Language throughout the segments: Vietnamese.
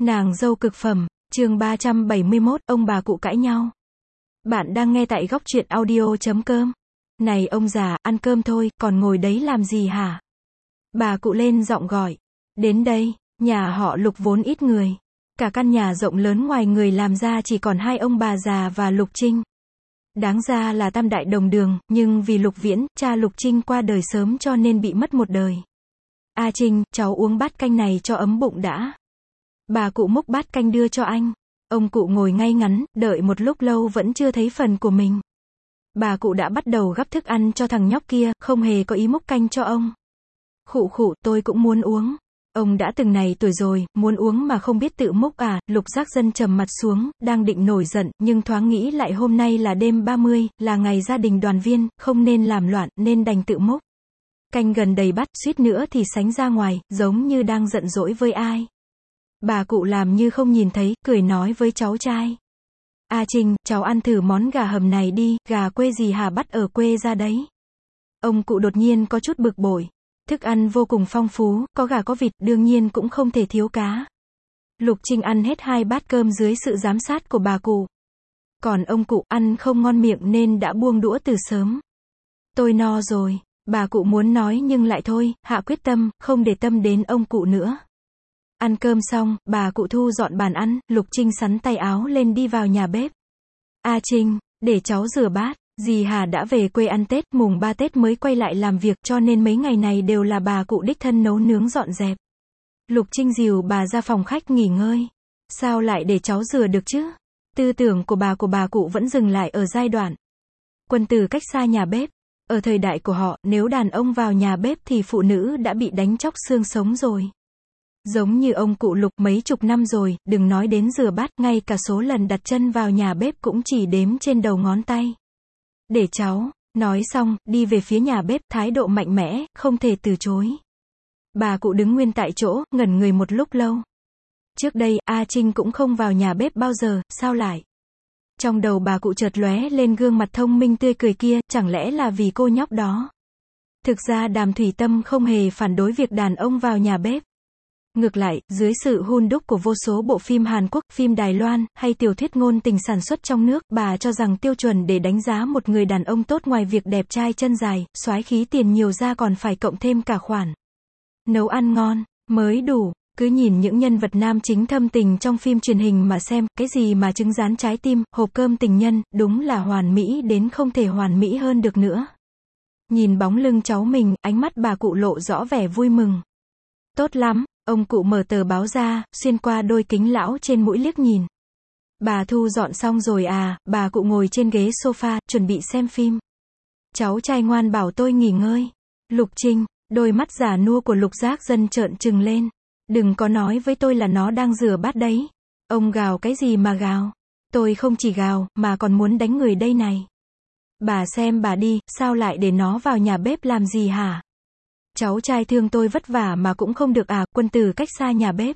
Nàng dâu cực phẩm, chương 371, ông bà cụ cãi nhau. Bạn đang nghe tại góc truyện audio.com. Này ông già, ăn cơm thôi, còn ngồi đấy làm gì hả? Bà cụ lên giọng gọi. Đến đây, nhà họ Lục vốn ít người. Cả căn nhà rộng lớn ngoài người làm ra chỉ còn hai ông bà già và Lục Trinh. Đáng ra là tam đại đồng đường, nhưng vì Lục Viễn, cha Lục Trinh qua đời sớm cho nên bị mất một đời. A Trinh, cháu uống bát canh này cho ấm bụng đã. Bà cụ múc bát canh đưa cho anh. Ông cụ ngồi ngay ngắn, đợi một lúc lâu vẫn chưa thấy phần của mình. Bà cụ đã bắt đầu gắp thức ăn cho thằng nhóc kia, không hề có ý múc canh cho ông. Khụ khụ, tôi cũng muốn uống. Ông đã từng này tuổi rồi, muốn uống mà không biết tự múc à? Lục Giác Dân trầm mặt xuống, đang định nổi giận, nhưng thoáng nghĩ lại hôm nay là đêm 30, là ngày gia đình đoàn viên, không nên làm loạn, nên đành tự múc. Canh gần đầy bát, suýt nữa thì sánh ra ngoài, giống như đang giận dỗi với ai. Bà cụ làm như không nhìn thấy, cười nói với cháu trai. A Trinh, cháu ăn thử món gà hầm này đi, gà quê gì hả, bắt ở quê ra đấy. Ông cụ đột nhiên có chút bực bội. Thức ăn vô cùng phong phú, có gà có vịt, đương nhiên cũng không thể thiếu cá. Lục Trinh ăn hết 2 bát cơm dưới sự giám sát của bà cụ. Còn ông cụ ăn không ngon miệng nên đã buông đũa từ sớm. Tôi no rồi, bà cụ muốn nói nhưng lại thôi, hạ quyết tâm, không để tâm đến ông cụ nữa. Ăn cơm xong, bà cụ thu dọn bàn ăn, Lục Trinh xắn tay áo lên đi vào nhà bếp. A Trinh, để cháu rửa bát. Dì Hà đã về quê ăn Tết, mùng 3 Tết mới quay lại làm việc, cho nên mấy ngày này đều là bà cụ đích thân nấu nướng dọn dẹp. Lục Trinh dìu bà ra phòng khách nghỉ ngơi. Sao lại để cháu rửa được chứ? Tư tưởng của bà cụ vẫn dừng lại ở giai đoạn quân tử cách xa nhà bếp. Ở thời đại của họ, nếu đàn ông vào nhà bếp thì phụ nữ đã bị đánh chóc xương sống rồi. Giống như ông cụ Lục mấy chục năm rồi, đừng nói đến rửa bát, ngay cả số lần đặt chân vào nhà bếp cũng chỉ đếm trên đầu ngón tay. Để cháu, nói xong, đi về phía nhà bếp, thái độ mạnh mẽ, không thể từ chối. Bà cụ đứng nguyên tại chỗ, ngẩn người một lúc lâu. Trước đây, A Trinh cũng không vào nhà bếp bao giờ, sao lại? Trong đầu bà cụ chợt lóe lên gương mặt thông minh tươi cười kia, chẳng lẽ là vì cô nhóc đó? Thực ra Đàm Thủy Tâm không hề phản đối việc đàn ông vào nhà bếp. Ngược lại, dưới sự hun đúc của vô số bộ phim Hàn Quốc, phim Đài Loan, hay tiểu thuyết ngôn tình sản xuất trong nước, bà cho rằng tiêu chuẩn để đánh giá một người đàn ông tốt ngoài việc đẹp trai chân dài, soái khí tiền nhiều ra còn phải cộng thêm cả khoản nấu ăn ngon, mới đủ. Cứ nhìn những nhân vật nam chính thâm tình trong phim truyền hình mà xem, cái gì mà trứng rán trái tim, hộp cơm tình nhân, đúng là hoàn mỹ đến không thể hoàn mỹ hơn được nữa. Nhìn bóng lưng cháu mình, ánh mắt bà cụ lộ rõ vẻ vui mừng. Tốt lắm. Ông cụ mở tờ báo ra, xuyên qua đôi kính lão trên mũi liếc nhìn. Bà thu dọn xong rồi à? Bà cụ ngồi trên ghế sofa, chuẩn bị xem phim. Cháu trai ngoan bảo tôi nghỉ ngơi. Lục Trinh, đôi mắt già nua của Lục Giác Dân trợn trừng lên. Đừng có nói với tôi là nó đang rửa bát đấy. Ông gào cái gì mà gào? Tôi không chỉ gào, mà còn muốn đánh người đây này. Bà xem bà đi, sao lại để nó vào nhà bếp làm gì hả? Cháu trai thương tôi vất vả mà cũng không được à? Quân tử cách xa nhà bếp.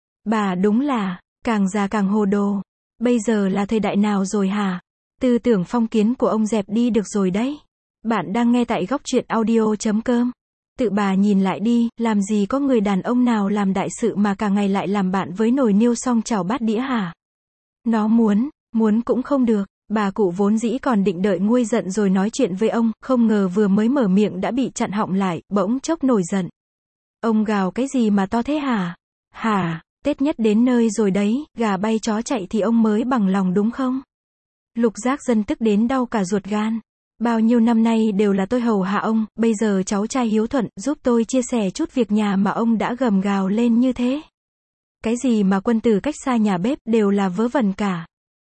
Bà đúng là, càng già càng hồ đồ. Bây giờ là thời đại nào rồi hả? Tư tưởng phong kiến của ông dẹp đi được rồi đấy. Bạn đang nghe tại góc truyện audio.com. Tự bà nhìn lại đi, làm gì có người đàn ông nào làm đại sự mà cả ngày lại làm bạn với nồi niêu xong chảo bát đĩa hả? Nó muốn cũng không được. Bà cụ vốn dĩ còn định đợi nguôi giận rồi nói chuyện với ông, không ngờ vừa mới mở miệng đã bị chặn họng lại, bỗng chốc nổi giận. Ông gào cái gì mà to thế hả? Hả, Tết nhất đến nơi rồi đấy, gà bay chó chạy thì ông mới bằng lòng đúng không? Lục Giác Dân tức đến đau cả ruột gan. Bao nhiêu năm nay đều là tôi hầu hạ ông, bây giờ cháu trai hiếu thuận, giúp tôi chia sẻ chút việc nhà mà ông đã gầm gào lên như thế. Cái gì mà quân tử cách xa nhà bếp, đều là vớ vẩn cả.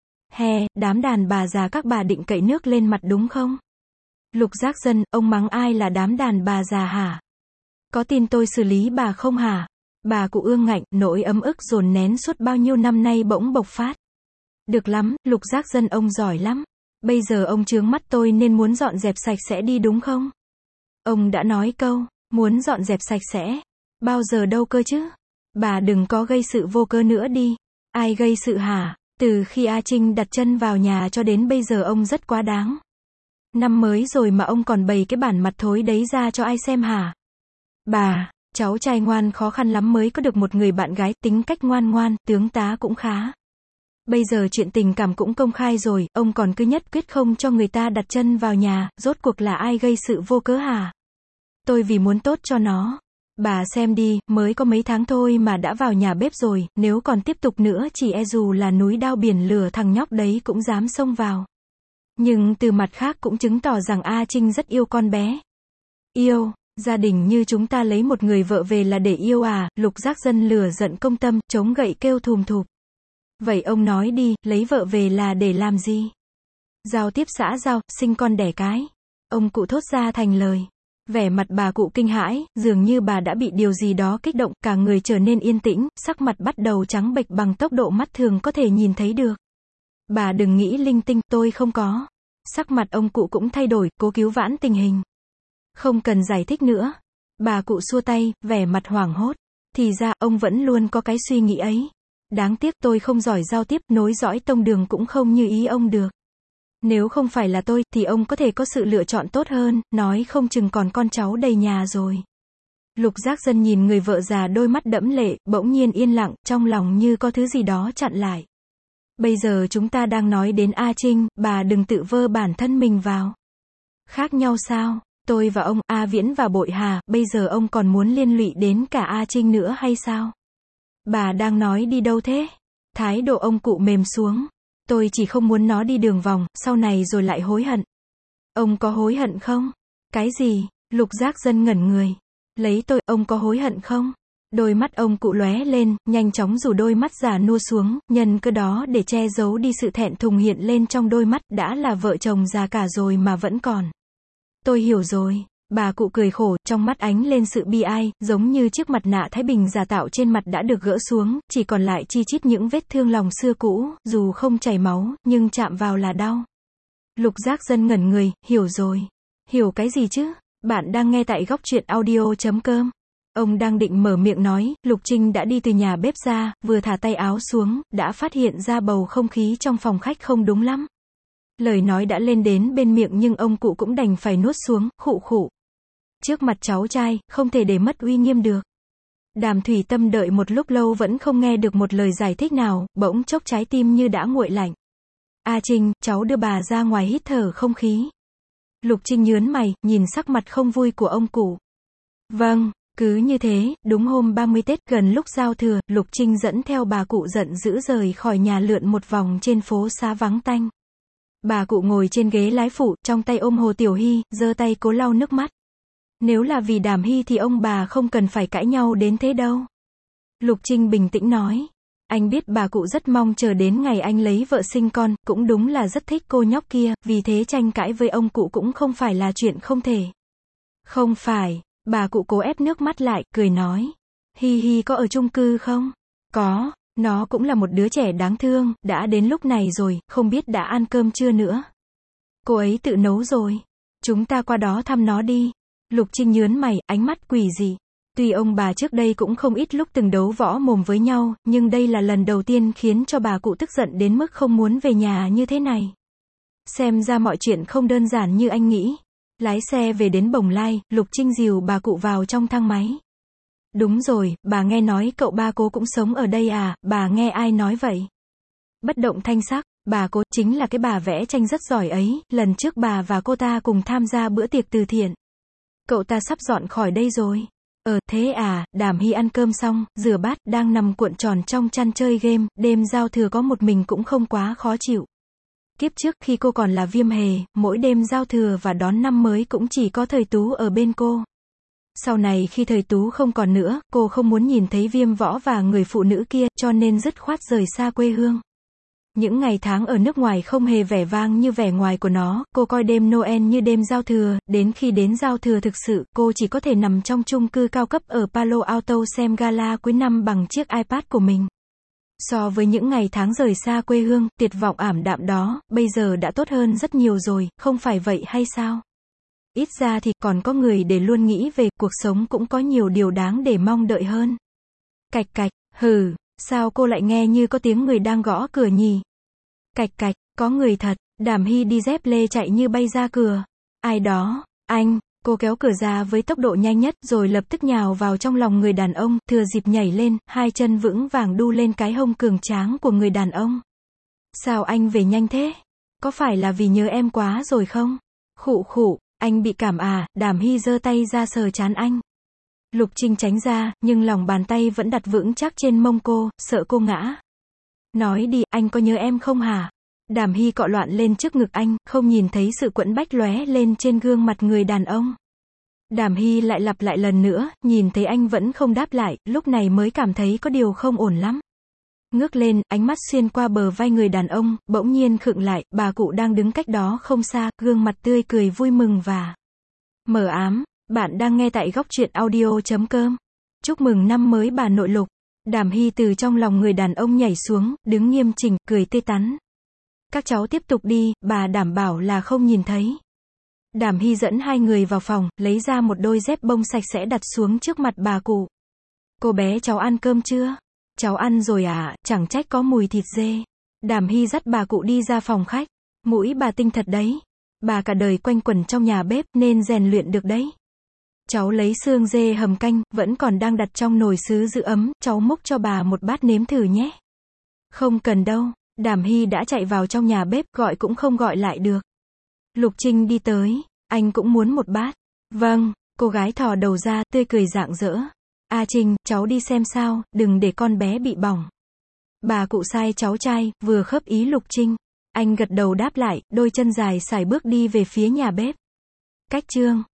Hè, đám đàn bà già các bà định cậy nước lên mặt đúng không? Lục Giác Dân, ông mắng ai là đám đàn bà già hả? Có tin tôi xử lý bà không hả? Bà cụ ương ngạnh, nỗi ấm ức dồn nén suốt bao nhiêu năm nay bỗng bộc phát. Được lắm, Lục Giác Dân ông giỏi lắm. Bây giờ ông chướng mắt tôi nên muốn dọn dẹp sạch sẽ đi đúng không? Ông đã nói câu, muốn dọn dẹp sạch sẽ. Bao giờ đâu cơ chứ? Bà đừng có gây sự vô cớ nữa đi. Ai gây sự hả? Từ khi A Trinh đặt chân vào nhà cho đến bây giờ ông rất quá đáng. Năm mới rồi mà ông còn bày cái bản mặt thối đấy ra cho ai xem hả? Bà, cháu trai ngoan khó khăn lắm mới có được một người bạn gái, tính cách ngoan ngoan, tướng tá cũng khá. Bây giờ chuyện tình cảm cũng công khai rồi, ông còn cứ nhất quyết không cho người ta đặt chân vào nhà, rốt cuộc là ai gây sự vô cớ hả? Tôi vì muốn tốt cho nó. Bà xem đi, mới có mấy tháng thôi mà đã vào nhà bếp rồi, nếu còn tiếp tục nữa chỉ e dù là núi đao biển lửa thằng nhóc đấy cũng dám xông vào. Nhưng từ mặt khác cũng chứng tỏ rằng A Trinh rất yêu con bé. Yêu, gia đình như chúng ta lấy một người vợ về là để yêu à? Lục Giác Dân lửa giận công tâm, chống gậy kêu thùm thụp. Vậy ông nói đi, lấy vợ về là để làm gì? Giao tiếp xã giao, sinh con đẻ cái. Ông cụ thốt ra thành lời. Vẻ mặt bà cụ kinh hãi, dường như bà đã bị điều gì đó kích động, cả người trở nên yên tĩnh, sắc mặt bắt đầu trắng bệch bằng tốc độ mắt thường có thể nhìn thấy được. Bà đừng nghĩ linh tinh, tôi không có. Sắc mặt ông cụ cũng thay đổi, cố cứu vãn tình hình. Không cần giải thích nữa. Bà cụ xua tay, vẻ mặt hoảng hốt. Thì ra, ông vẫn luôn có cái suy nghĩ ấy. Đáng tiếc tôi không giỏi giao tiếp, nối dõi tông đường cũng không như ý ông được. Nếu không phải là tôi, thì ông có thể có sự lựa chọn tốt hơn, nói không chừng còn con cháu đầy nhà rồi. Lục Giác Dân nhìn người vợ già đôi mắt đẫm lệ, bỗng nhiên yên lặng, trong lòng như có thứ gì đó chặn lại. Bây giờ chúng ta đang nói đến A Trinh, bà đừng tự vơ bản thân mình vào. Khác nhau sao? Tôi và ông, A Viễn và Bội Hà, bây giờ ông còn muốn liên lụy đến cả A Trinh nữa hay sao? Bà đang nói đi đâu thế? Thái độ ông cụ mềm xuống. Tôi chỉ không muốn nó đi đường vòng, sau này rồi lại hối hận. Ông có hối hận không? Cái gì? Lục Giác Dân ngẩn người. Lấy tôi, ông có hối hận không? Đôi mắt ông cụ lóe lên, nhanh chóng rủ đôi mắt già nua xuống, nhân cơ đó để che giấu đi sự thẹn thùng hiện lên trong đôi mắt, đã là vợ chồng già cả rồi mà vẫn còn. Tôi hiểu rồi. Bà cụ cười khổ, trong mắt ánh lên sự bi ai, giống như chiếc mặt nạ Thái Bình giả tạo trên mặt đã được gỡ xuống, chỉ còn lại chi chít những vết thương lòng xưa cũ, dù không chảy máu, nhưng chạm vào là đau. Lục Giác Dân ngẩn người, hiểu rồi. Hiểu cái gì chứ? Bạn đang nghe tại góc truyện audio.com. Ông đang định mở miệng nói, Lục Trinh đã đi từ nhà bếp ra, vừa thả tay áo xuống, đã phát hiện ra bầu không khí trong phòng khách không đúng lắm. Lời nói đã lên đến bên miệng nhưng ông cụ cũng đành phải nuốt xuống, khụ khụ. Trước mặt cháu trai, không thể để mất uy nghiêm được. Đàm Thủy Tâm đợi một lúc lâu vẫn không nghe được một lời giải thích nào, bỗng chốc trái tim như đã nguội lạnh. A Trinh, cháu đưa bà ra ngoài hít thở không khí. Lục Trinh nhớn mày, nhìn sắc mặt không vui của ông cụ. Vâng, cứ như thế, đúng hôm 30 Tết gần lúc giao thừa, Lục Trinh dẫn theo bà cụ giận dữ rời khỏi nhà lượn một vòng trên phố xá vắng tanh. Bà cụ ngồi trên ghế lái phụ, trong tay ôm Hồ Tiểu Hy, giơ tay cố lau nước mắt. Nếu là vì Đàm Hy thì ông bà không cần phải cãi nhau đến thế đâu. Lục Trinh bình tĩnh nói. Anh biết bà cụ rất mong chờ đến ngày anh lấy vợ sinh con, cũng đúng là rất thích cô nhóc kia, vì thế tranh cãi với ông cụ cũng không phải là chuyện không thể. Không phải, bà cụ cố ép nước mắt lại, cười nói. Hi Hi có ở chung cư không? Có, nó cũng là một đứa trẻ đáng thương, đã đến lúc này rồi, không biết đã ăn cơm chưa nữa. Cô ấy tự nấu rồi. Chúng ta qua đó thăm nó đi. Lục Trinh nhớn mày, ánh mắt quỷ dị. Tuy ông bà trước đây cũng không ít lúc từng đấu võ mồm với nhau, nhưng đây là lần đầu tiên khiến cho bà cụ tức giận đến mức không muốn về nhà như thế này. Xem ra mọi chuyện không đơn giản như anh nghĩ. Lái xe về đến Bồng Lai, Lục Trinh dìu bà cụ vào trong thang máy. Đúng rồi, bà nghe nói cậu ba cô cũng sống ở đây à, bà nghe ai nói vậy? Bất động thanh sắc, bà cô chính là cái bà vẽ tranh rất giỏi ấy, lần trước bà và cô ta cùng tham gia bữa tiệc từ thiện. Cậu ta sắp dọn khỏi đây rồi. Thế à, Đàm Hy ăn cơm xong, rửa bát, đang nằm cuộn tròn trong chăn chơi game, đêm giao thừa có một mình cũng không quá khó chịu. Kiếp trước khi cô còn là Viêm Hề, mỗi đêm giao thừa và đón năm mới cũng chỉ có Thời Tú ở bên cô. Sau này khi Thời Tú không còn nữa, cô không muốn nhìn thấy Viêm Võ và người phụ nữ kia, cho nên dứt khoát rời xa quê hương. Những ngày tháng ở nước ngoài không hề vẻ vang như vẻ ngoài của nó, cô coi đêm Noel như đêm giao thừa, đến khi đến giao thừa thực sự, cô chỉ có thể nằm trong chung cư cao cấp ở Palo Alto xem gala cuối năm bằng chiếc iPad của mình. So với những ngày tháng rời xa quê hương, tuyệt vọng ảm đạm đó, bây giờ đã tốt hơn rất nhiều rồi, không phải vậy hay sao? Ít ra thì còn có người để luôn nghĩ về cuộc sống cũng có nhiều điều đáng để mong đợi hơn. Cạch cạch, hừ, sao cô lại nghe như có tiếng người đang gõ cửa nhỉ? Cạch cạch, có người thật. Đàm Hy đi dép lê chạy như bay ra cửa. Ai đó? Anh, Cô kéo cửa ra với tốc độ nhanh nhất, rồi lập tức nhào vào trong lòng người đàn ông, thừa dịp nhảy lên, hai chân vững vàng đu lên cái hông cường tráng của người đàn ông. Sao anh về nhanh thế? Có phải là vì nhớ em quá rồi không? Khụ khụ, anh bị cảm à? Đàm Hy giơ tay ra sờ trán anh. Lục Trinh tránh ra, nhưng lòng bàn tay vẫn đặt vững chắc trên mông cô, sợ cô ngã. Nói đi, anh có nhớ em không hả? Đàm Hy cọ loạn lên trước ngực anh, không nhìn thấy sự quẫn bách lóe lên trên gương mặt người đàn ông. Đàm Hy lại lặp lại lần nữa, nhìn thấy anh vẫn không đáp lại, lúc này mới cảm thấy có điều không ổn lắm. Ngước lên, ánh mắt xuyên qua bờ vai người đàn ông, bỗng nhiên khựng lại, bà cụ đang đứng cách đó không xa, gương mặt tươi cười vui mừng và mờ ám. Bạn đang nghe tại góc truyện audio.com. Chúc mừng năm mới bà nội Lục. Đàm Hy từ trong lòng người đàn ông nhảy xuống, đứng nghiêm chỉnh, cười tươi tắn. Các cháu tiếp tục đi, bà đảm bảo là không nhìn thấy. Đàm Hy dẫn hai người vào phòng, lấy ra một đôi dép bông sạch sẽ đặt xuống trước mặt bà cụ. Cô bé cháu ăn cơm chưa? Cháu ăn rồi à, chẳng trách có mùi thịt dê. Đàm Hy dắt bà cụ đi ra phòng khách. Mũi bà tinh thật đấy. Bà cả đời quanh quẩn trong nhà bếp nên rèn luyện được đấy. Cháu lấy xương dê hầm canh, vẫn còn đang đặt trong nồi sứ giữ ấm, cháu múc cho bà một bát nếm thử nhé. Không cần đâu. Đàm Hy đã chạy vào trong nhà bếp, gọi cũng không gọi lại được. Lục Trinh đi tới, anh cũng muốn một bát. Vâng, cô gái thò đầu ra, tươi cười rạng rỡ. A Trinh, cháu đi xem sao, đừng để con bé bị bỏng. Bà cụ sai cháu trai, vừa khớp ý Lục Trinh. Anh gật đầu đáp lại, đôi chân dài sải bước đi về phía nhà bếp. Cách chương